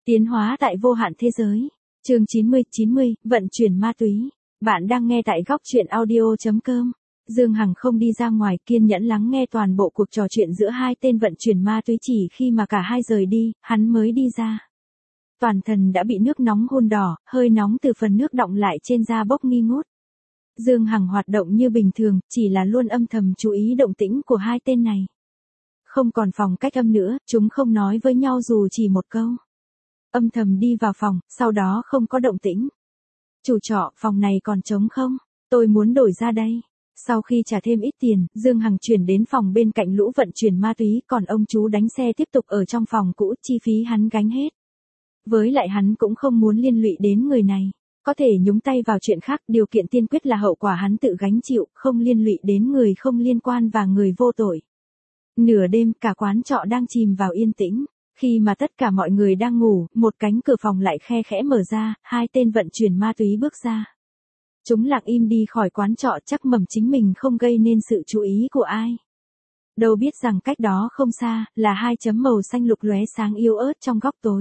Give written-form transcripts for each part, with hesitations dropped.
Tiến hóa tại vô hạn thế giới. Chương 90, vận chuyển ma túy. Bạn đang nghe tại góc truyện audio.com. Dương Hằng không đi ra ngoài, kiên nhẫn lắng nghe toàn bộ cuộc trò chuyện giữa hai tên vận chuyển ma túy, chỉ khi mà cả hai rời đi, hắn mới đi ra. Toàn thân đã bị nước nóng hun đỏ, hơi nóng từ phần nước đọng lại trên da bốc nghi ngút. Dương Hằng hoạt động như bình thường, chỉ là luôn âm thầm chú ý động tĩnh của hai tên này. Không còn phòng cách âm nữa, chúng không nói với nhau dù chỉ một câu. Âm thầm đi vào phòng, sau đó không có động tĩnh. Chủ trọ, phòng này còn trống không? Tôi muốn đổi ra đây. Sau khi trả thêm ít tiền, Dương Hằng chuyển đến phòng bên cạnh lũ vận chuyển ma túy, còn ông chú đánh xe tiếp tục ở trong phòng cũ, chi phí hắn gánh hết. Với lại hắn cũng không muốn liên lụy đến người này. Có thể nhúng tay vào chuyện khác, điều kiện tiên quyết là hậu quả hắn tự gánh chịu, không liên lụy đến người không liên quan và người vô tội. Nửa đêm, cả quán trọ đang chìm vào yên tĩnh. Khi mà tất cả mọi người đang ngủ, một cánh cửa phòng lại khe khẽ mở ra, hai tên vận chuyển ma túy bước ra. Chúng lặng im đi khỏi quán trọ, chắc mầm chính mình không gây nên sự chú ý của ai. Đâu biết rằng cách đó không xa, là hai chấm màu xanh lục lóe sáng yếu ớt trong góc tối.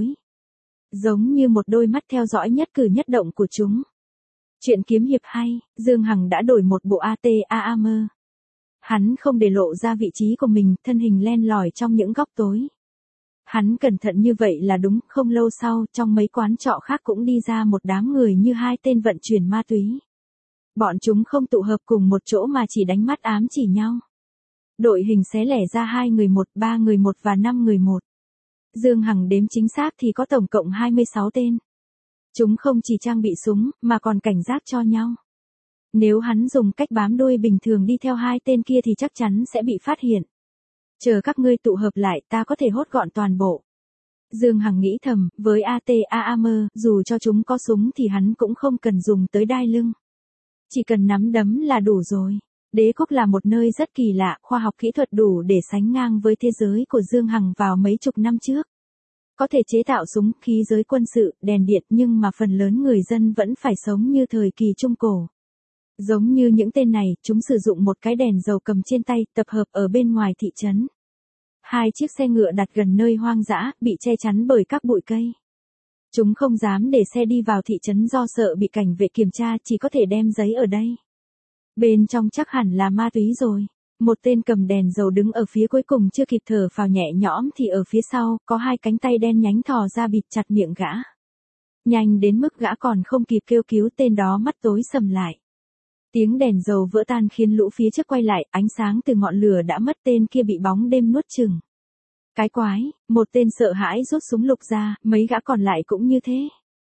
Giống như một đôi mắt theo dõi nhất cử nhất động của chúng. Chuyện kiếm hiệp hay, Dương Hằng đã đổi một bộ ATAM. Hắn không để lộ ra vị trí của mình, thân hình len lỏi trong những góc tối. Hắn cẩn thận như vậy là đúng, không lâu sau, trong mấy quán trọ khác cũng đi ra một đám người như hai tên vận chuyển ma túy. Bọn chúng không tụ hợp cùng một chỗ mà chỉ đánh mắt ám chỉ nhau. Đội hình xé lẻ ra 2 người 1, 3 người 1 và 5 người 1. Dương Hằng đếm chính xác thì có tổng cộng 26 tên. Chúng không chỉ trang bị súng, mà còn cảnh giác cho nhau. Nếu hắn dùng cách bám đuôi bình thường đi theo hai tên kia thì chắc chắn sẽ bị phát hiện. Chờ các ngươi tụ hợp lại, ta có thể hốt gọn toàn bộ. Dương Hằng nghĩ thầm, với ATAM, dù cho chúng có súng thì hắn cũng không cần dùng tới đai lưng. Chỉ cần nắm đấm là đủ rồi. Đế quốc là một nơi rất kỳ lạ, khoa học kỹ thuật đủ để sánh ngang với thế giới của Dương Hằng vào mấy chục năm trước. Có thể chế tạo súng, khí giới quân sự, đèn điện, nhưng mà phần lớn người dân vẫn phải sống như thời kỳ Trung Cổ. Giống như những tên này, chúng sử dụng một cái đèn dầu cầm trên tay, tập hợp ở bên ngoài thị trấn. Hai chiếc xe ngựa đặt gần nơi hoang dã, bị che chắn bởi các bụi cây. Chúng không dám để xe đi vào thị trấn do sợ bị cảnh vệ kiểm tra, chỉ có thể đem giấy ở đây. Bên trong chắc hẳn là ma túy rồi. Một tên cầm đèn dầu đứng ở phía cuối cùng chưa kịp thở phào nhẹ nhõm thì ở phía sau, có hai cánh tay đen nhánh thò ra bịt chặt miệng gã. Nhanh đến mức gã còn không kịp kêu cứu, tên đó mắt tối sầm lại. Tiếng đèn dầu vỡ tan khiến lũ phía trước quay lại, ánh sáng từ ngọn lửa đã mất, tên kia bị bóng đêm nuốt chửng. Cái quái, một tên sợ hãi rút súng lục ra, mấy gã còn lại cũng như thế.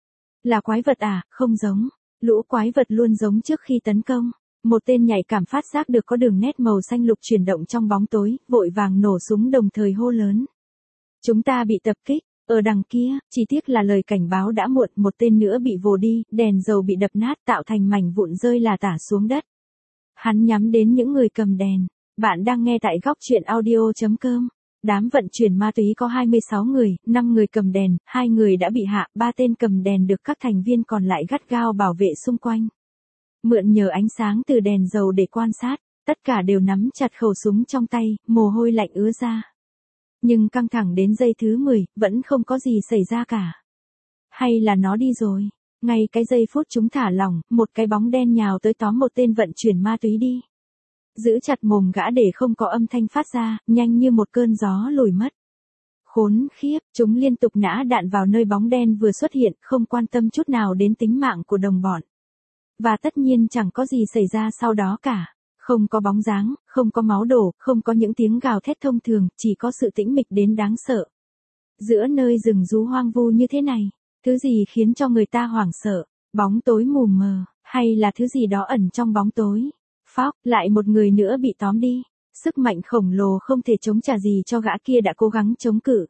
Là quái vật à? Không giống. Lũ quái vật luôn giống trước khi tấn công. Một tên nhạy cảm phát giác được có đường nét màu xanh lục chuyển động trong bóng tối, vội vàng nổ súng đồng thời hô lớn. Chúng ta bị tập kích. Ở đằng kia, chỉ tiếc là lời cảnh báo đã muộn, một tên nữa bị vồ đi, đèn dầu bị đập nát tạo thành mảnh vụn rơi là tả xuống đất. Hắn nhắm đến những người cầm đèn. Bạn đang nghe tại góc truyện audio.com. Đám vận chuyển ma túy có 26 người, 5 người cầm đèn, 2 người đã bị hạ, 3 tên cầm đèn được các thành viên còn lại gắt gao bảo vệ xung quanh. Mượn nhờ ánh sáng từ đèn dầu để quan sát, tất cả đều nắm chặt khẩu súng trong tay, mồ hôi lạnh ứa ra. Nhưng căng thẳng đến giây thứ 10, vẫn không có gì xảy ra cả. Hay là nó đi rồi? Ngay cái giây phút chúng thả lỏng, một cái bóng đen nhào tới tóm một tên vận chuyển ma túy đi. Giữ chặt mồm gã để không có âm thanh phát ra, nhanh như một cơn gió lùi mất. Khốn khiếp, chúng liên tục nã đạn vào nơi bóng đen vừa xuất hiện, không quan tâm chút nào đến tính mạng của đồng bọn. Và tất nhiên chẳng có gì xảy ra sau đó cả. Không có bóng dáng, không có máu đổ, không có những tiếng gào thét thông thường, chỉ có sự tĩnh mịch đến đáng sợ. Giữa nơi rừng rú hoang vu như thế này, thứ gì khiến cho người ta hoảng sợ? Bóng tối mù mờ, hay là thứ gì đó ẩn trong bóng tối? Phóc, lại một người nữa bị tóm đi. Sức mạnh khổng lồ không thể chống trả gì cho gã kia đã cố gắng chống cự.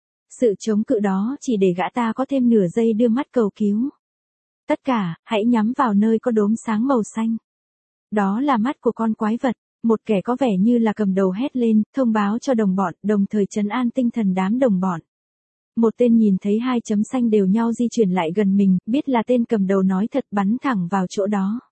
Sự chống cự đó chỉ để gã ta có thêm nửa giây đưa mắt cầu cứu. Tất cả, hãy nhắm vào nơi có đốm sáng màu xanh. Đó là mắt của con quái vật. Một kẻ có vẻ như là cầm đầu hét lên, thông báo cho đồng bọn, đồng thời trấn an tinh thần đám đồng bọn. Một tên nhìn thấy hai chấm xanh đều nhau di chuyển lại gần mình, biết là tên cầm đầu nói thật, bắn thẳng vào chỗ đó.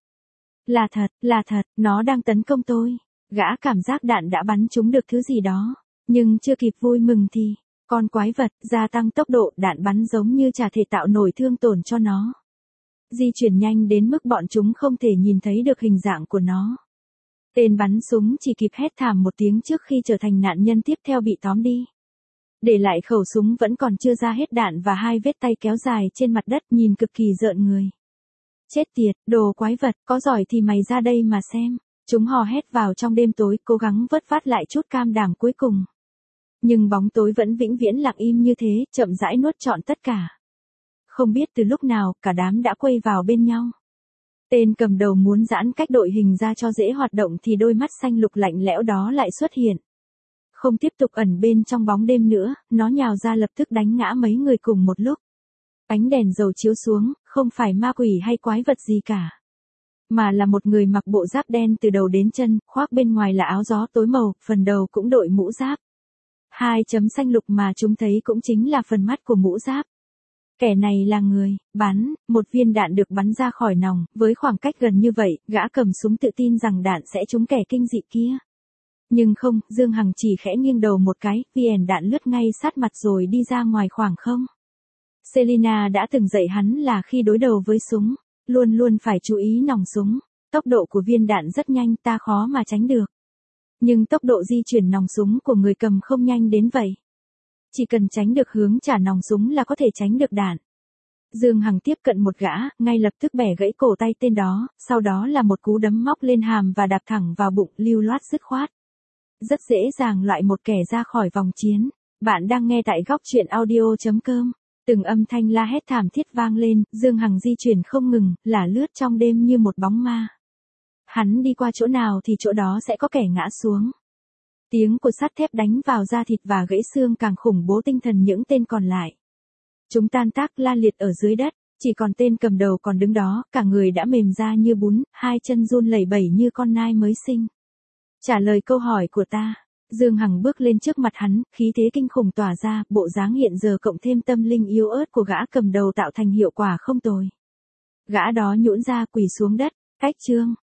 Là thật, nó đang tấn công tôi. Gã cảm giác đạn đã bắn trúng được thứ gì đó. Nhưng chưa kịp vui mừng thì, Con quái vật, gia tăng tốc độ, đạn bắn giống như chả thể tạo nổi thương tổn cho nó. Di chuyển nhanh đến mức bọn chúng không thể nhìn thấy được hình dạng của nó. Tên bắn súng chỉ kịp hét thảm một tiếng trước khi trở thành nạn nhân tiếp theo bị tóm đi. Để lại khẩu súng vẫn còn chưa ra hết đạn và 2 vết tay kéo dài trên mặt đất nhìn cực kỳ rợn người. Chết tiệt, đồ quái vật, có giỏi thì mày ra đây mà xem. Chúng hò hét vào trong đêm tối, cố gắng vớt vát lại chút cam đảm cuối cùng. Nhưng bóng tối vẫn vĩnh viễn lặng im như thế, chậm rãi nuốt trọn tất cả. Không biết từ lúc nào, cả đám đã quay vào bên nhau. Tên cầm đầu muốn giãn cách đội hình ra cho dễ hoạt động thì đôi mắt xanh lục lạnh lẽo đó lại xuất hiện. Không tiếp tục ẩn bên trong bóng đêm nữa, nó nhào ra lập tức đánh ngã mấy người cùng một lúc. Ánh đèn dầu chiếu xuống, không phải ma quỷ hay quái vật gì cả. Mà là một người mặc bộ giáp đen từ đầu đến chân, khoác bên ngoài là áo gió tối màu, phần đầu cũng đội mũ giáp. 2 chấm xanh lục mà chúng thấy cũng chính là phần mắt của mũ giáp. Kẻ này là người, bắn, một viên đạn được bắn ra khỏi nòng, với khoảng cách gần như vậy, gã cầm súng tự tin rằng đạn sẽ trúng kẻ kinh dị kia. Nhưng không, Dương Hằng chỉ khẽ nghiêng đầu một cái, viên đạn lướt ngay sát mặt rồi đi ra ngoài khoảng không. Selina đã từng dạy hắn là khi đối đầu với súng, luôn luôn phải chú ý nòng súng. Tốc độ của viên đạn rất nhanh, ta khó mà tránh được. Nhưng tốc độ di chuyển nòng súng của người cầm không nhanh đến vậy. Chỉ cần tránh được hướng trả nòng súng là có thể tránh được đạn. Dương Hằng tiếp cận một gã, ngay lập tức bẻ gãy cổ tay tên đó, sau đó là một cú đấm móc lên hàm và đạp thẳng vào bụng, lưu loát dứt khoát. Rất dễ dàng loại một kẻ ra khỏi vòng chiến. Bạn đang nghe tại góc truyện audio.com. Từng âm thanh la hét thảm thiết vang lên, Dương Hằng di chuyển không ngừng, lả lướt trong đêm như một bóng ma. Hắn đi qua chỗ nào thì chỗ đó sẽ có kẻ ngã xuống. Tiếng của sắt thép đánh vào da thịt và gãy xương càng khủng bố tinh thần những tên còn lại. Chúng tan tác la liệt ở dưới đất, chỉ còn tên cầm đầu còn đứng đó, cả người đã mềm ra như bún, 2 chân run lẩy bẩy như con nai mới sinh. Trả lời câu hỏi của ta. Dương Hằng bước lên trước mặt hắn, khí thế kinh khủng tỏa ra, bộ dáng hiện giờ cộng thêm tâm linh yếu ớt của gã cầm đầu tạo thành hiệu quả không tồi. Gã đó nhũn ra quỳ xuống đất, cách chương.